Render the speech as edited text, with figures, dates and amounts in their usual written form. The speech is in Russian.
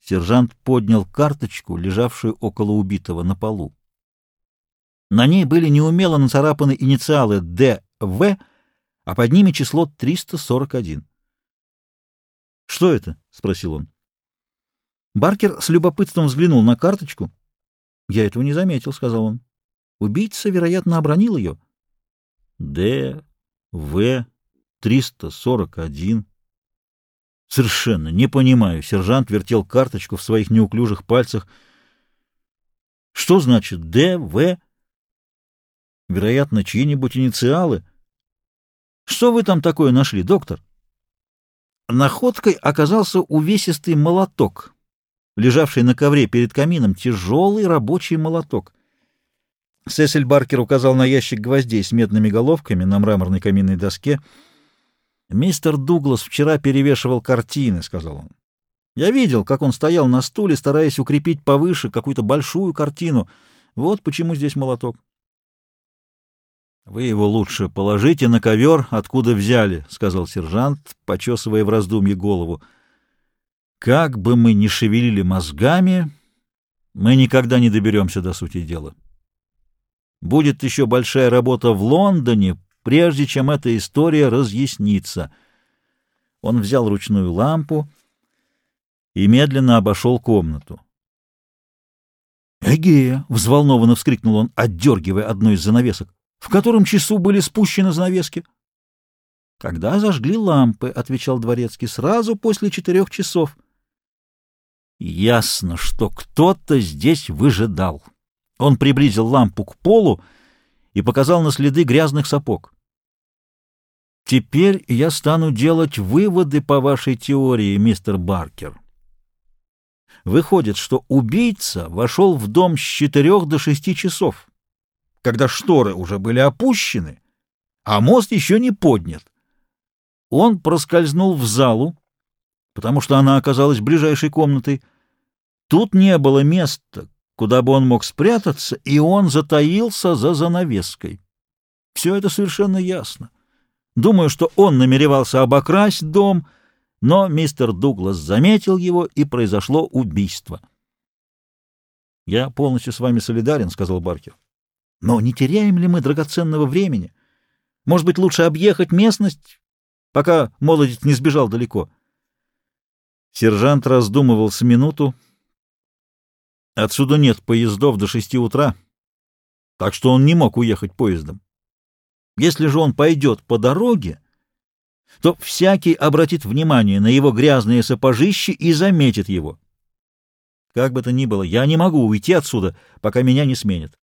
Сержант поднял карточку, лежавшую около убитого на полу. На ней были неумело нацарапаны инициалы «Д.В», а под ними число 341. «Что это?» — спросил он. Баркер с любопытством взглянул на карточку. «Я этого не заметил», — сказал он. «Убийца, вероятно, обронил ее». «Д.В. 341». «Совершенно не понимаю». Сержант вертел карточку в своих неуклюжих пальцах. «Что значит Д.В.? Вероятно, чьи-нибудь инициалы. Что вы там такое нашли, доктор?» Находкой оказался увесистый молоток, лежавший на ковре перед камином, тяжелый рабочий молоток. Сесиль Баркер указал на ящик гвоздей с медными головками на мраморной каминной доске. «Мистер Дуглас вчера перевешивал картины», — сказал он. «Я видел, как он стоял на стуле, стараясь укрепить повыше какую-то большую картину. Вот почему здесь молоток». «Вы его лучше положите на ковер, откуда взяли», — сказал сержант, почесывая в раздумье голову. «Как бы мы ни шевелили мозгами, мы никогда не доберемся до сути дела. Будет еще большая работа в Лондоне, прежде чем эта история разъяснится». Он взял ручную лампу и медленно обошел комнату. «Эге!» — взволнованно вскрикнул он, отдергивая одну из занавесок. «В котором часу были спущены занавески?» «Когда зажгли лампы», — отвечал дворецкий, — «сразу после 4 часов». Ясно, что кто-то здесь выжидал. Он приблизил лампу к полу и показал на следы грязных сапог. «Теперь я стану делать выводы по вашей теории, мистер Баркер. Выходит, что убийца вошел в дом с 4 до 6 часов, когда шторы уже были опущены, а мост еще не поднят. Он проскользнул в залу, потому что она оказалась ближайшей комнатой. Тут не было места, куда бы он мог спрятаться, и он затаился за занавеской. Все это совершенно ясно. Думаю, что он намеревался обокрасть дом, но мистер Дуглас заметил его, и произошло убийство. — Я полностью с вами солидарен, — сказал Баркер. — Но не теряем ли мы драгоценного времени? Может быть, лучше объехать местность, пока молодец не сбежал далеко? Сержант раздумывал с минуту. Отсюда нет поездов до 6 утра, так что он не мог уехать поездом. Если же он пойдет по дороге, то всякий обратит внимание на его грязные сапожищи и заметит его. Как бы то ни было, я не могу уйти отсюда, пока меня не сменят.